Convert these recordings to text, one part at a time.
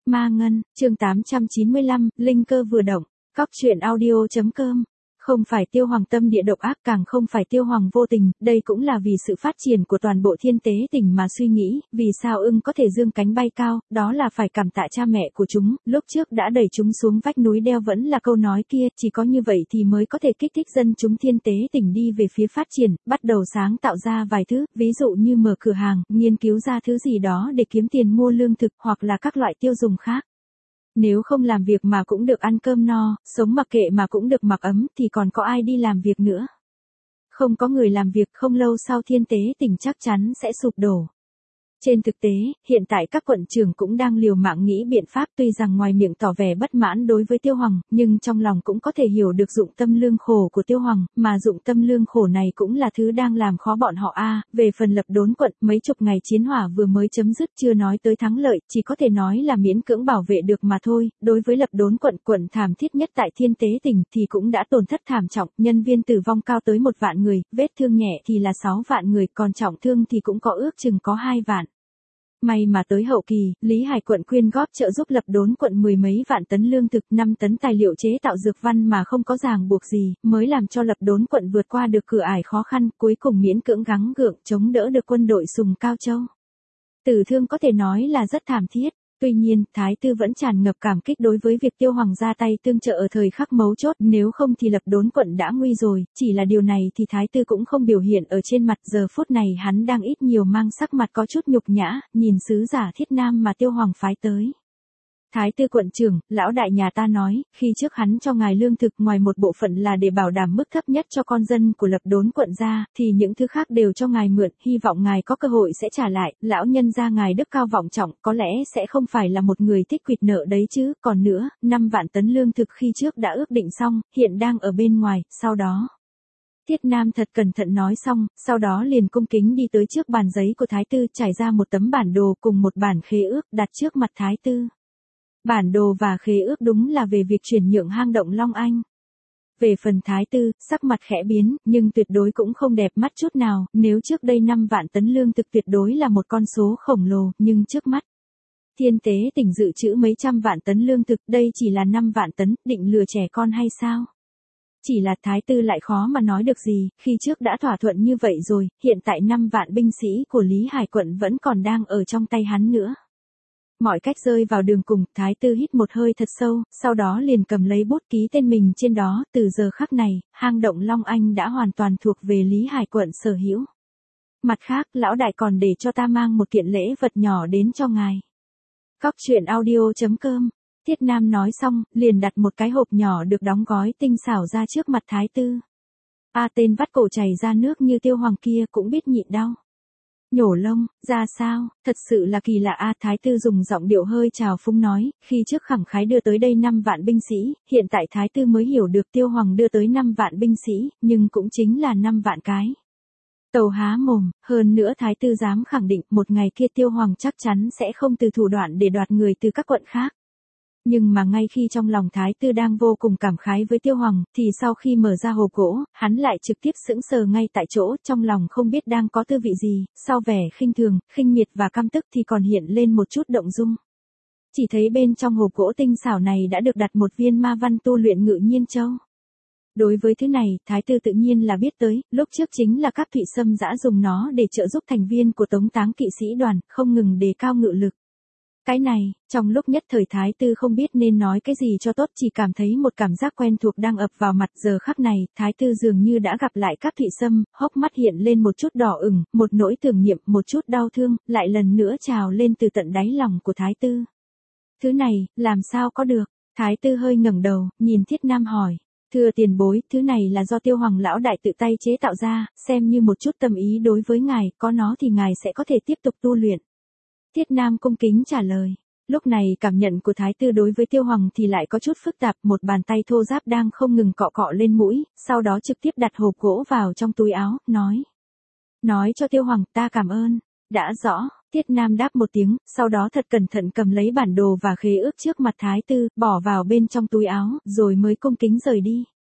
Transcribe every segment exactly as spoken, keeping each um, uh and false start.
Ma Ngân, chương tám trăm chín mươi lăm, Linh cơ vừa động, cóc truyện audio chấm com. Không phải Tiêu Hoàng tâm địa độc ác, càng không phải Tiêu Hoàng vô tình, đây cũng là vì sự phát triển của toàn bộ thiên tế tỉnh mà suy nghĩ, vì sao ưng có thể dương cánh bay cao, đó là phải cảm tạ cha mẹ của chúng, lúc trước đã đẩy chúng xuống vách núi đeo vẫn là câu nói kia, chỉ có như vậy thì mới có thể kích thích dân chúng thiên tế tỉnh đi về phía phát triển, bắt đầu sáng tạo ra vài thứ, ví dụ như mở cửa hàng, nghiên cứu ra thứ gì đó để kiếm tiền mua lương thực hoặc là các loại tiêu dùng khác. Nếu không làm việc mà cũng được ăn cơm no, sống mặc kệ mà cũng được mặc ấm thì còn có ai đi làm việc nữa. Không có người làm việc, không lâu sau thiên tế tỉnh chắc chắn sẽ sụp đổ. Trên thực tế, hiện tại các quận trưởng cũng đang liều mạng nghĩ biện pháp, tuy rằng ngoài miệng tỏ vẻ bất mãn đối với Tiêu Hoàng, nhưng trong lòng cũng có thể hiểu được dụng tâm lương khổ của Tiêu Hoàng, mà dụng tâm lương khổ này cũng là thứ đang làm khó bọn họ a. Về phần Lập Đốn quận, mấy chục ngày chiến hỏa vừa mới chấm dứt, chưa nói tới thắng lợi, chỉ có thể nói là miễn cưỡng bảo vệ được mà thôi. Đối với Lập Đốn quận, quận thảm thiết nhất tại thiên tế tỉnh thì cũng đã tổn thất thảm trọng, nhân viên tử vong cao tới một vạn người, vết thương nhẹ thì là sáu vạn người, còn trọng thương thì cũng có ước chừng có hai vạn. May mà tới hậu kỳ, Lý Hải quận quyên góp trợ giúp Lập Đốn quận mười mấy vạn tấn lương thực, năm tấn tài liệu chế tạo dược văn mà không có ràng buộc gì, mới làm cho Lập Đốn quận vượt qua được cửa ải khó khăn, cuối cùng miễn cưỡng gắng gượng chống đỡ được quân đội Sùng Cao Châu. Tử thương có thể nói là rất thảm thiết. Tuy nhiên, Thái Tư vẫn tràn ngập cảm kích đối với việc Tiêu Hoàng ra tay tương trợ ở thời khắc mấu chốt, nếu không thì Lập Đốn quận đã nguy rồi, chỉ là điều này thì Thái Tư cũng không biểu hiện ở trên mặt, giờ phút này hắn đang ít nhiều mang sắc mặt có chút nhục nhã, nhìn sứ giả Thiết Nam mà Tiêu Hoàng phái tới. Thái Tư quận trưởng, lão đại nhà ta nói, khi trước hắn cho ngài lương thực ngoài một bộ phận là để bảo đảm mức thấp nhất cho con dân của Lập Đốn quận ra, thì những thứ khác đều cho ngài mượn, hy vọng ngài có cơ hội sẽ trả lại, lão nhân gia ngài đức cao vọng trọng, có lẽ sẽ không phải là một người thích quỵt nợ đấy chứ, còn nữa, năm vạn tấn lương thực khi trước đã ước định xong, hiện đang ở bên ngoài, sau đó. Thiết Nam thật cẩn thận nói xong, sau đó liền cung kính đi tới trước bàn giấy của Thái Tư, trải ra một tấm bản đồ cùng một bản khế ước đặt trước mặt Thái Tư. Bản đồ và khế ước đúng là về việc chuyển nhượng hang động Long Anh. Về phần Thái Tư, sắc mặt khẽ biến, nhưng tuyệt đối cũng không đẹp mắt chút nào, nếu trước đây năm vạn tấn lương thực tuyệt đối là một con số khổng lồ, nhưng trước mắt. Thiên tế tỉnh dự trữ mấy trăm vạn tấn lương thực, đây chỉ là năm vạn tấn, định lừa trẻ con hay sao? Chỉ là Thái Tư lại khó mà nói được gì, khi trước đã thỏa thuận như vậy rồi, hiện tại năm vạn binh sĩ của Lý Hải quận vẫn còn đang ở trong tay hắn nữa. Mọi cách rơi vào đường cùng, Thái Tư hít một hơi thật sâu, sau đó liền cầm lấy bút ký tên mình trên đó, từ giờ khắc này, hang động Long Anh đã hoàn toàn thuộc về Lý Hải quận sở hữu. Mặt khác, lão đại còn để cho ta mang một kiện lễ vật nhỏ đến cho ngài. Cóc truyện audio chấm com. Thiết Nam nói xong, liền đặt một cái hộp nhỏ được đóng gói tinh xảo ra trước mặt Thái Tư. A tên vắt cổ chảy ra nước như Tiêu Hoàng kia cũng biết nhịn đau. Nhổ lông, ra sao, thật sự là kỳ lạ a. Thái Tư dùng giọng điệu hơi trào phúng nói, khi trước khẳng khái đưa tới đây năm vạn binh sĩ, hiện tại Thái Tư mới hiểu được Tiêu Hoàng đưa tới năm vạn binh sĩ, nhưng cũng chính là năm vạn cái. Tàu há mồm, hơn nữa Thái Tư dám khẳng định một ngày kia Tiêu Hoàng chắc chắn sẽ không từ thủ đoạn để đoạt người từ các quận khác. Nhưng mà ngay khi trong lòng Thái Tư đang vô cùng cảm khái với Tiêu Hoàng, thì sau khi mở ra hộp gỗ, hắn lại trực tiếp sững sờ ngay tại chỗ, trong lòng không biết đang có tư vị gì, sau vẻ khinh thường, khinh miệt và căm tức thì còn hiện lên một chút động dung. Chỉ thấy bên trong hộp gỗ tinh xảo này đã được đặt một viên ma văn tu luyện Ngự Nhiên Châu. Đối với thứ này, Thái Tư tự nhiên là biết tới, lúc trước chính là các Thụy Sâm dã dùng nó để trợ giúp thành viên của Tống Táng kỵ sĩ đoàn, không ngừng đề cao ngự lực. Cái này, trong lúc nhất thời Thái Tư không biết nên nói cái gì cho tốt, chỉ cảm thấy một cảm giác quen thuộc đang ập vào mặt. Giờ khắc này, Thái Tư dường như đã gặp lại các Thụy Sâm, hốc mắt hiện lên một chút đỏ ửng, một nỗi tưởng niệm, một chút đau thương, lại lần nữa trào lên từ tận đáy lòng của Thái Tư. Thứ này, làm sao có được? Thái Tư hơi ngẩng đầu, nhìn Thiết Nam hỏi. Thưa tiền bối, thứ này là do Tiêu Hoàng lão đại tự tay chế tạo ra, xem như một chút tâm ý đối với ngài, có nó thì ngài sẽ có thể tiếp tục tu luyện. Thiết Nam cung kính trả lời. Lúc này cảm nhận của Thái Tư đối với Tiêu Hoàng thì lại có chút phức tạp, một bàn tay thô ráp đang không ngừng cọ cọ lên mũi, sau đó trực tiếp đặt hộp gỗ vào trong túi áo, nói. Nói cho Tiêu Hoàng, ta cảm ơn. Đã rõ, Thiết Nam đáp một tiếng, sau đó thật cẩn thận cầm lấy bản đồ và khế ước trước mặt Thái Tư, bỏ vào bên trong túi áo, rồi mới cung kính rời đi.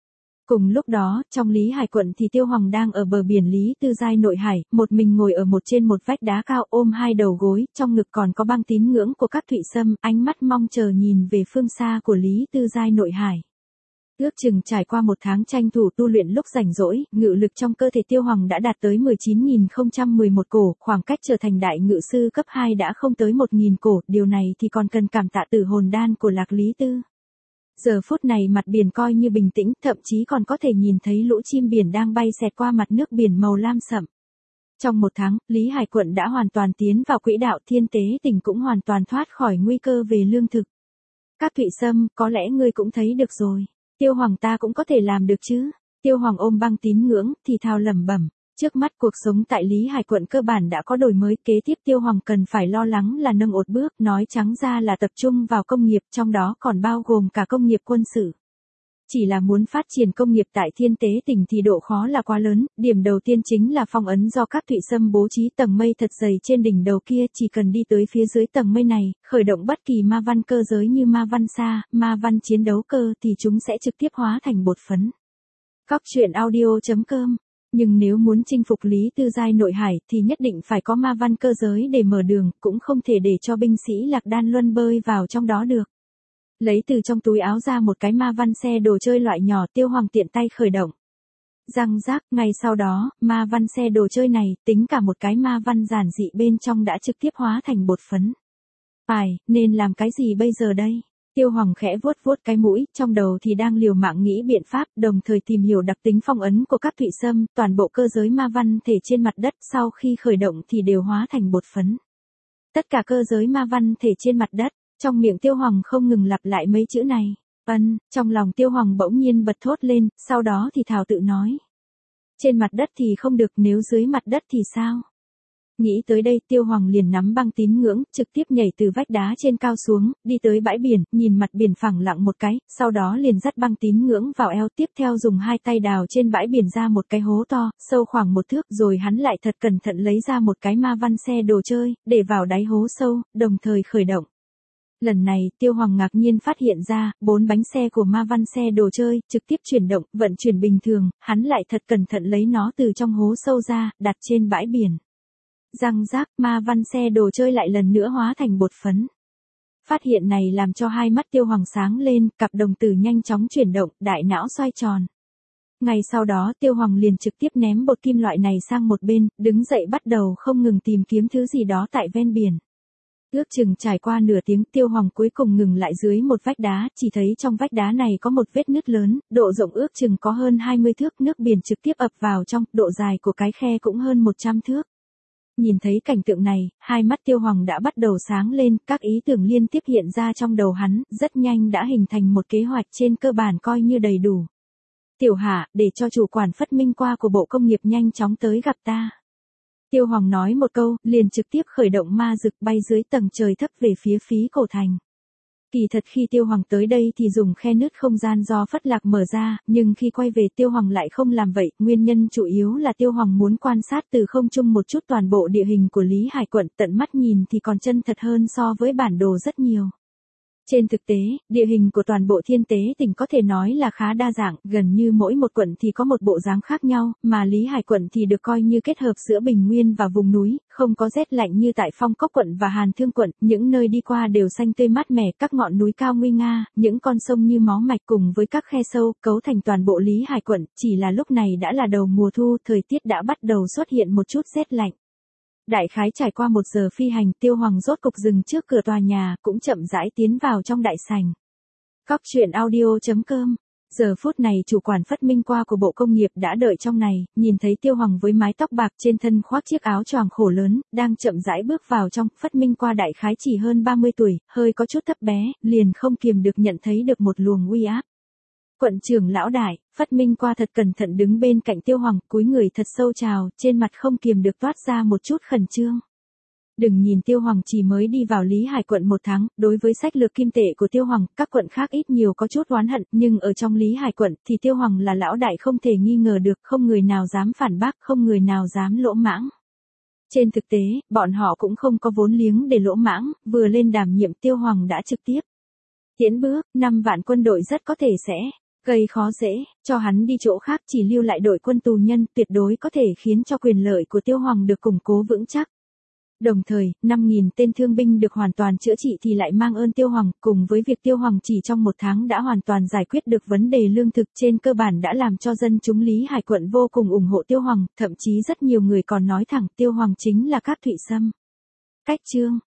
Cùng lúc đó, trong Lý Hải quận thì Tiêu Hoàng đang ở bờ biển Lý Tư Giai nội hải, một mình ngồi ở một trên một vách đá cao ôm hai đầu gối, trong ngực còn có băng tín ngưỡng của các thụy sâm, ánh mắt mong chờ nhìn về phương xa của Lý Tư Giai nội hải. Ước chừng trải qua một tháng tranh thủ tu luyện lúc rảnh rỗi, ngự lực trong cơ thể Tiêu Hoàng đã đạt tới mười chín nghìn không trăm mười một cổ, khoảng cách trở thành đại ngự sư cấp hai đã không tới một nghìn cổ, điều này thì còn cần cảm tạ tử hồn đan của Lạc Lý Tư. Giờ phút này mặt biển coi như bình tĩnh, thậm chí còn có thể nhìn thấy lũ chim biển đang bay xẹt qua mặt nước biển màu lam sậm. Trong một tháng, Lý Hải quận đã hoàn toàn tiến vào quỹ đạo, Thiên Tế Tỉnh cũng hoàn toàn thoát khỏi nguy cơ về lương thực. Các thụy sâm, có lẽ ngươi cũng thấy được rồi. Tiêu Hoàng ta cũng có thể làm được chứ. Tiêu Hoàng ôm băng tín ngưỡng, thì thào lẩm bẩm. Trước mắt cuộc sống tại Lý Hải quận cơ bản đã có đổi mới, kế tiếp Tiêu Hoàng cần phải lo lắng là nâng ột bước, nói trắng ra là tập trung vào công nghiệp, trong đó còn bao gồm cả công nghiệp quân sự. Chỉ là muốn phát triển công nghiệp tại Thiên Tế Tỉnh thì độ khó là quá lớn, điểm đầu tiên chính là phong ấn do các thụy sâm bố trí tầng mây thật dày trên đỉnh đầu kia, chỉ cần đi tới phía dưới tầng mây này, khởi động bất kỳ ma văn cơ giới như ma văn xa, ma văn chiến đấu cơ thì chúng sẽ trực tiếp hóa thành bột phấn. Cóc truyện audio chấm com. Nhưng nếu muốn chinh phục Lý Tư Giai nội hải thì nhất định phải có ma văn cơ giới để mở đường, cũng không thể để cho binh sĩ Lạc Đan Luân bơi vào trong đó được. Lấy từ trong túi áo ra một cái ma văn xe đồ chơi loại nhỏ, Tiêu Hoàng tiện tay khởi động. Răng rác, ngay sau đó, ma văn xe đồ chơi này, tính cả một cái ma văn giản dị bên trong đã trực tiếp hóa thành bột phấn. Ai, nên làm cái gì bây giờ đây? Tiêu Hoàng khẽ vuốt vuốt cái mũi, trong đầu thì đang liều mạng nghĩ biện pháp, đồng thời tìm hiểu đặc tính phong ấn của các thụy sâm, toàn bộ cơ giới ma văn thể trên mặt đất sau khi khởi động thì đều hóa thành bột phấn. Tất cả cơ giới ma văn thể trên mặt đất. Trong miệng Tiêu Hoàng không ngừng lặp lại mấy chữ này. Ân, trong lòng Tiêu Hoàng bỗng nhiên bật thốt lên, sau đó thì thào tự nói. Trên mặt đất thì không được, nếu dưới mặt đất thì sao? Nghĩ tới đây, Tiêu Hoàng liền nắm băng tín ngưỡng, trực tiếp nhảy từ vách đá trên cao xuống, đi tới bãi biển, nhìn mặt biển phẳng lặng một cái, sau đó liền dắt băng tín ngưỡng vào eo, tiếp theo dùng hai tay đào trên bãi biển ra một cái hố to, sâu khoảng một thước, rồi hắn lại thật cẩn thận lấy ra một cái ma văn xe đồ chơi, để vào đáy hố sâu, đồng thời khởi động. Lần này, Tiêu Hoàng ngạc nhiên phát hiện ra, bốn bánh xe của ma văn xe đồ chơi, trực tiếp chuyển động, vận chuyển bình thường, hắn lại thật cẩn thận lấy nó từ trong hố sâu ra, đặt trên bãi biển. Răng rác, ma văn xe đồ chơi lại lần nữa hóa thành bột phấn. Phát hiện này làm cho hai mắt Tiêu Hoàng sáng lên, cặp đồng tử nhanh chóng chuyển động, đại não xoay tròn. Ngay sau đó Tiêu Hoàng liền trực tiếp ném bột kim loại này sang một bên, đứng dậy bắt đầu không ngừng tìm kiếm thứ gì đó tại ven biển. Ước chừng trải qua nửa tiếng, Tiêu Hoàng cuối cùng ngừng lại dưới một vách đá, chỉ thấy trong vách đá này có một vết nứt lớn, độ rộng ước chừng có hơn hai mươi thước, nước biển trực tiếp ập vào trong, độ dài của cái khe cũng hơn một trăm thước. Nhìn thấy cảnh tượng này, hai mắt Tiêu Hoàng đã bắt đầu sáng lên, các ý tưởng liên tiếp hiện ra trong đầu hắn, rất nhanh đã hình thành một kế hoạch trên cơ bản coi như đầy đủ. Tiểu Hạ, để cho chủ quản Phất Minh Qua của Bộ Công nghiệp nhanh chóng tới gặp ta. Tiêu Hoàng nói một câu, liền trực tiếp khởi động ma dực bay dưới tầng trời thấp về phía Phí Cổ Thành. Kỳ thật khi Tiêu Hoàng tới đây thì dùng khe nứt không gian do Phất Lạc mở ra, nhưng khi quay về Tiêu Hoàng lại không làm vậy, nguyên nhân chủ yếu là Tiêu Hoàng muốn quan sát từ không trung một chút toàn bộ địa hình của Lý Hải quận, tận mắt nhìn thì còn chân thật hơn so với bản đồ rất nhiều. Trên thực tế, địa hình của toàn bộ Thiên Tế Tỉnh có thể nói là khá đa dạng, gần như mỗi một quận thì có một bộ dáng khác nhau, mà Lý Hải quận thì được coi như kết hợp giữa bình nguyên và vùng núi, không có rét lạnh như tại Phong Cốc quận và Hàn Thương quận, những nơi đi qua đều xanh tươi mát mẻ, các ngọn núi cao nguy nga, những con sông như máu mạch cùng với các khe sâu, cấu thành toàn bộ Lý Hải quận, chỉ là lúc này đã là đầu mùa thu, thời tiết đã bắt đầu xuất hiện một chút rét lạnh. Đại khái trải qua một giờ phi hành, Tiêu Hoàng rốt cục dừng trước cửa tòa nhà, cũng chậm rãi tiến vào trong đại sảnh. Cóc truyện audio chấm com. Giờ phút này chủ quản Phất Minh Qua của Bộ Công nghiệp đã đợi trong này, nhìn thấy Tiêu Hoàng với mái tóc bạc trên thân khoác chiếc áo choàng khổ lớn, đang chậm rãi bước vào trong, Phất Minh Qua đại khái chỉ hơn ba mươi tuổi, hơi có chút thấp bé, liền không kiềm được nhận thấy được một luồng uy áp. Quận trưởng lão đại, Phất Minh Qua thật cẩn thận đứng bên cạnh Tiêu Hoàng, cúi người thật sâu chào, trên mặt không kiềm được toát ra một chút khẩn trương. Đừng nhìn Tiêu Hoàng chỉ mới đi vào Lý Hải quận một tháng, đối với sách lược kim tệ của Tiêu Hoàng, các quận khác ít nhiều có chút oán hận, nhưng ở trong Lý Hải quận thì Tiêu Hoàng là lão đại không thể nghi ngờ được, không người nào dám phản bác, không người nào dám lỗ mãng. Trên thực tế, bọn họ cũng không có vốn liếng để lỗ mãng, vừa lên đảm nhiệm Tiêu Hoàng đã trực tiếp tiễn bước, năm vạn quân đội rất có thể sẽ Gây khó dễ, cho hắn đi chỗ khác chỉ lưu lại đội quân tù nhân tuyệt đối có thể khiến cho quyền lợi của Tiêu Hoàng được củng cố vững chắc. Đồng thời, năm nghìn tên thương binh được hoàn toàn chữa trị thì lại mang ơn Tiêu Hoàng, cùng với việc Tiêu Hoàng chỉ trong một tháng đã hoàn toàn giải quyết được vấn đề lương thực trên cơ bản đã làm cho dân chúng Lý Hải quận vô cùng ủng hộ Tiêu Hoàng, thậm chí rất nhiều người còn nói thẳng Tiêu Hoàng chính là Cát Thụy Sâm. Cách chương